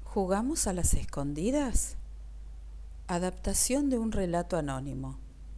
¿Jugamos a las escondidas? Adaptación de un relato anónimo.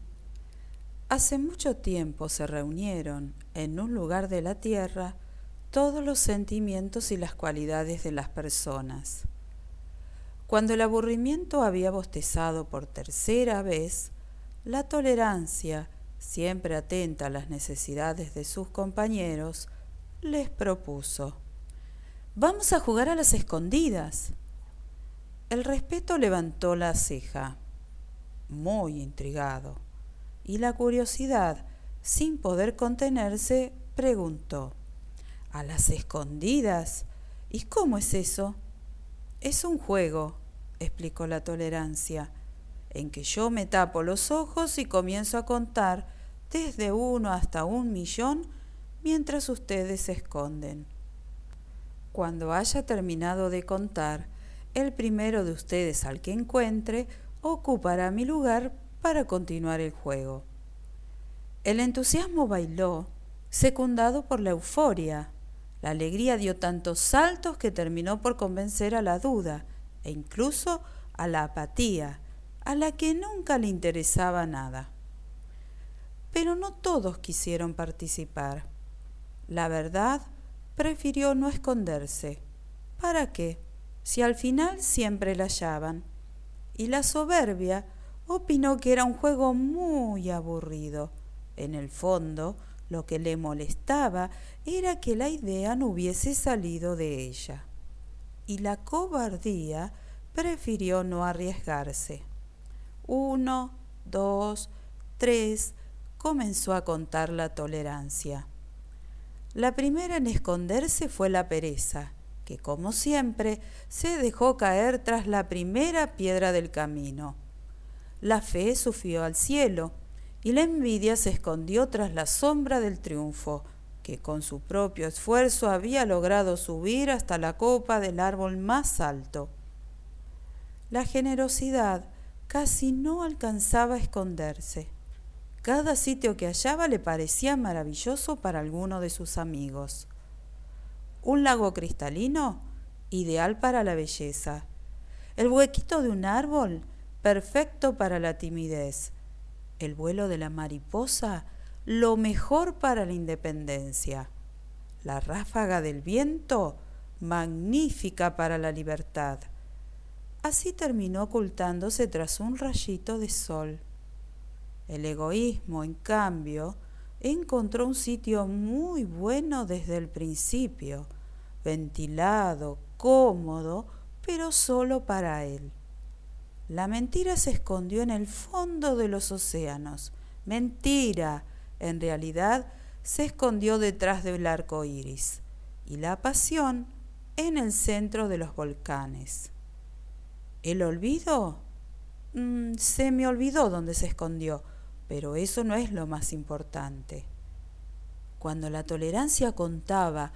Hace mucho tiempo se reunieron en un lugar de la tierra todos los sentimientos y las cualidades de las personas. Cuando el aburrimiento había bostezado por tercera vez, la tolerancia, siempre atenta a las necesidades de sus compañeros, les propuso: «Vamos a jugar a las escondidas». El respeto levantó la ceja, muy intrigado, y la curiosidad, sin poder contenerse, preguntó: «¿A las escondidas? ¿Y cómo es eso?» «Es un juego», explicó la tolerancia, «en que yo me tapo los ojos y comienzo a contar desde 1 hasta 1.000.000 mientras ustedes se esconden. Cuando haya terminado de contar, el primero de ustedes al que encuentre ocupará mi lugar para continuar el juego». El entusiasmo bailó, secundado por la euforia. La alegría dio tantos saltos que terminó por convencer a la duda e incluso a la apatía, a la que nunca le interesaba nada. Pero no todos quisieron participar. La verdad prefirió no esconderse. ¿Para qué? Si al final siempre la hallaban. Y la soberbia opinó que era un juego muy aburrido. En el fondo, lo que le molestaba era que la idea no hubiese salido de ella. Y la cobardía prefirió no arriesgarse. 1, 2, 3, comenzó a contar la tolerancia. La primera en esconderse fue la pereza, que como siempre se dejó caer tras la primera piedra del camino. La fe subió al cielo y la envidia se escondió tras la sombra del triunfo, que con su propio esfuerzo había logrado subir hasta la copa del árbol más alto. La generosidad casi no alcanzaba a esconderse. Cada sitio que hallaba le parecía maravilloso para alguno de sus amigos. Un lago cristalino, ideal para la belleza. El huequito de un árbol, perfecto para la timidez. El vuelo de la mariposa, lo mejor para la independencia. La ráfaga del viento, magnífica para la libertad. Así terminó ocultándose tras un rayito de sol. El egoísmo, en cambio, encontró un sitio muy bueno desde el principio, ventilado, cómodo, pero solo para él. La mentira se escondió en el fondo de los océanos. Mentira, en realidad, se escondió detrás del arco iris. Y la pasión en el centro de los volcanes. ¿El olvido? Se me olvidó dónde se escondió, pero eso no es lo más importante. Cuando la tolerancia contaba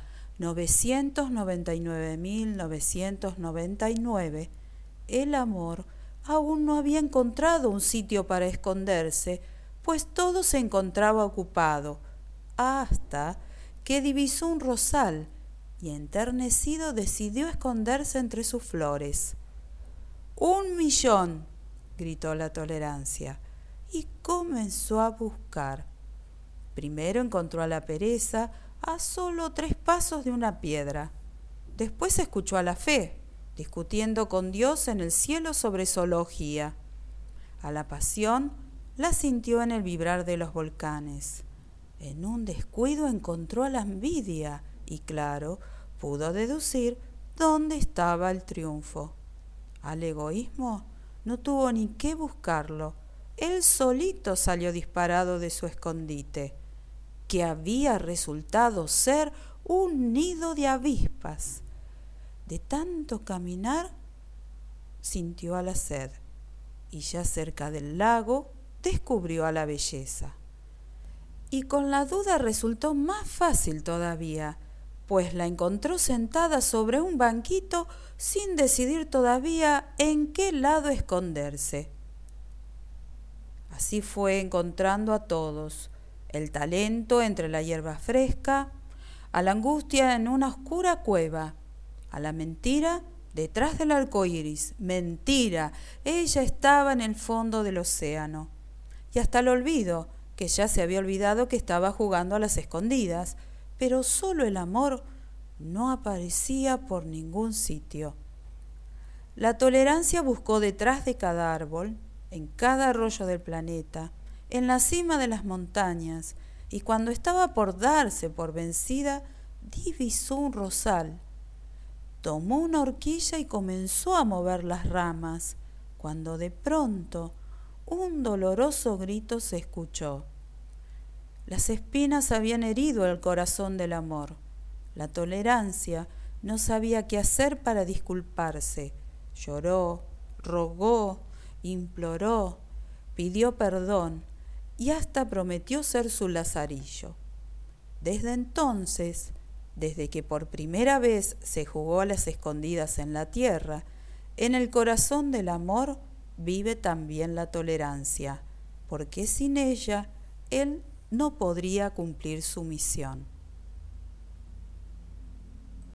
999.999, el amor aún no había encontrado un sitio para esconderse, pues todo se encontraba ocupado, hasta que divisó un rosal y enternecido decidió esconderse entre sus flores. 1.000.000, gritó la tolerancia, y comenzó a buscar. Primero encontró a la pereza a solo 3 pasos de una piedra. Después escuchó a la fe, discutiendo con Dios en el cielo sobre zoología. A la pasión la sintió en el vibrar de los volcanes. En un descuido encontró a la envidia y, claro, pudo deducir dónde estaba el triunfo. Al egoísmo no tuvo ni que buscarlo. Él solito salió disparado de su escondite, que había resultado ser un nido de avispas. De tanto caminar, sintió a la sed, y ya cerca del lago descubrió a la belleza. Y con la duda resultó más fácil todavía, pues la encontró sentada sobre un banquito sin decidir todavía en qué lado esconderse. Así fue encontrando a todos: el talento entre la hierba fresca, a la angustia en una oscura cueva, a la mentira detrás del arco iris. Mentira, ella estaba en el fondo del océano. Y hasta el olvido, que ya se había olvidado que estaba jugando a las escondidas, pero solo el amor no aparecía por ningún sitio. La tolerancia buscó detrás de cada árbol, en cada arroyo del planeta, en la cima de las montañas, y cuando estaba por darse por vencida, divisó un rosal. Tomó una horquilla y comenzó a mover las ramas, cuando de pronto un doloroso grito se escuchó. Las espinas habían herido el corazón del amor. La tolerancia no sabía qué hacer para disculparse. Lloró, rogó, imploró, pidió perdón y hasta prometió ser su lazarillo. Desde entonces, desde que por primera vez se jugó a las escondidas en la tierra, en el corazón del amor vive también la tolerancia, porque sin ella él no podría cumplir su misión.